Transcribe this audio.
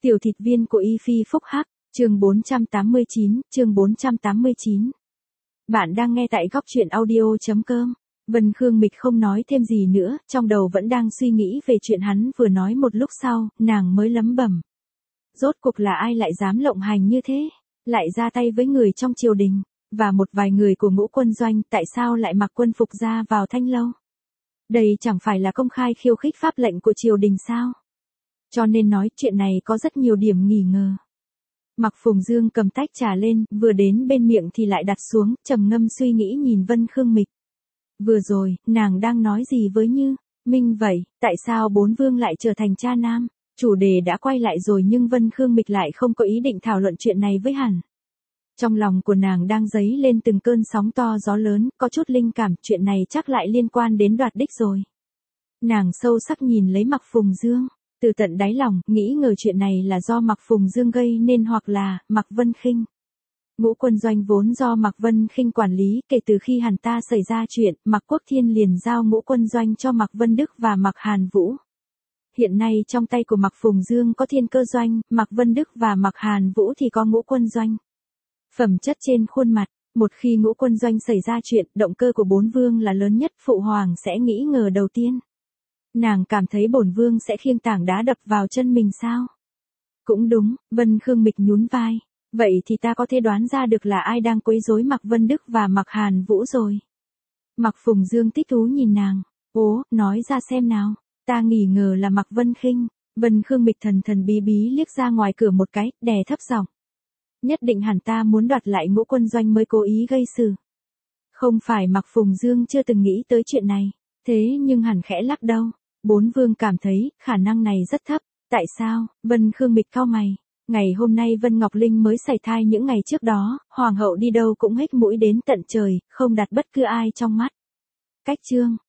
Tiểu thịt viên của Y Phi phúc hắc, chương 489, chương 489. Bạn đang nghe tại góc truyện audio.com. Vân Khương Mịch không nói thêm gì nữa, trong đầu vẫn đang suy nghĩ về chuyện hắn vừa nói. Một lúc sau, nàng mới lẩm bẩm. Rốt cuộc là ai lại dám lộng hành như thế? Lại ra tay với người trong triều đình, và một vài người của Ngũ Quân Doanh, tại sao lại mặc quân phục ra vào Thanh Lâu? Đây chẳng phải là công khai khiêu khích pháp lệnh của triều đình sao? Cho nên nói chuyện này có rất nhiều điểm nghi ngờ. Mạc Phùng Dương cầm tách trà lên, vừa đến bên miệng thì lại đặt xuống, trầm ngâm suy nghĩ nhìn Vân Khương Mịch. Vừa rồi, nàng đang nói gì với Như Minh vậy, tại sao bốn vương lại trở thành cha nam? Chủ đề đã quay lại rồi nhưng Vân Khương Mịch lại không có ý định thảo luận chuyện này với hắn. Trong lòng của nàng đang dấy lên từng cơn sóng to gió lớn, có chút linh cảm, chuyện này chắc lại liên quan đến đoạt đích rồi. Nàng sâu sắc nhìn lấy Mạc Phùng Dương, từ tận đáy lòng, nghĩ ngờ chuyện này là do Mạc Phùng Dương gây nên hoặc là Mạc Vân Khinh. Ngũ Quân Doanh vốn do Mạc Vân Khinh quản lý, kể từ khi hắn ta xảy ra chuyện, Mạc Quốc Thiên liền giao Ngũ Quân Doanh cho Mạc Vân Đức và Mạc Hàn Vũ. Hiện nay trong tay của Mạc Phùng Dương có Thiên Cơ Doanh, Mạc Vân Đức và Mạc Hàn Vũ thì có Ngũ Quân Doanh. Phẩm chất trên khuôn mặt, một khi Ngũ Quân Doanh xảy ra chuyện, động cơ của bốn vương là lớn nhất, phụ hoàng sẽ nghĩ ngờ đầu tiên. Nàng cảm thấy bổn vương sẽ khiêng tảng đá đập vào chân mình sao? Cũng đúng, Vân Khương Mịch nhún vai. Vậy thì ta có thể đoán ra được là ai đang quấy rối Mạc Vân Đức và Mạc Hàn Vũ rồi. Mạc Phùng Dương thích thú nhìn nàng. Ố, nói ra xem nào. Ta nghi ngờ là Mạc Vân Khinh. Vân Khương Mịch thần thần bí bí liếc ra ngoài cửa một cái, đè thấp giọng. Nhất định hẳn ta muốn đoạt lại Ngũ Quân Doanh mới cố ý gây sự. Không phải Mạc Phùng Dương chưa từng nghĩ tới chuyện này. Thế nhưng hẳn khẽ lắc đầu. Bốn vương cảm thấy, khả năng này rất thấp. Tại sao? Vân Khương Mịch cau mày. Ngày hôm nay Vân Ngọc Linh mới sảy thai, những ngày trước đó, hoàng hậu đi đâu cũng hếch mũi đến tận trời, không đặt bất cứ ai trong mắt. Cách chương,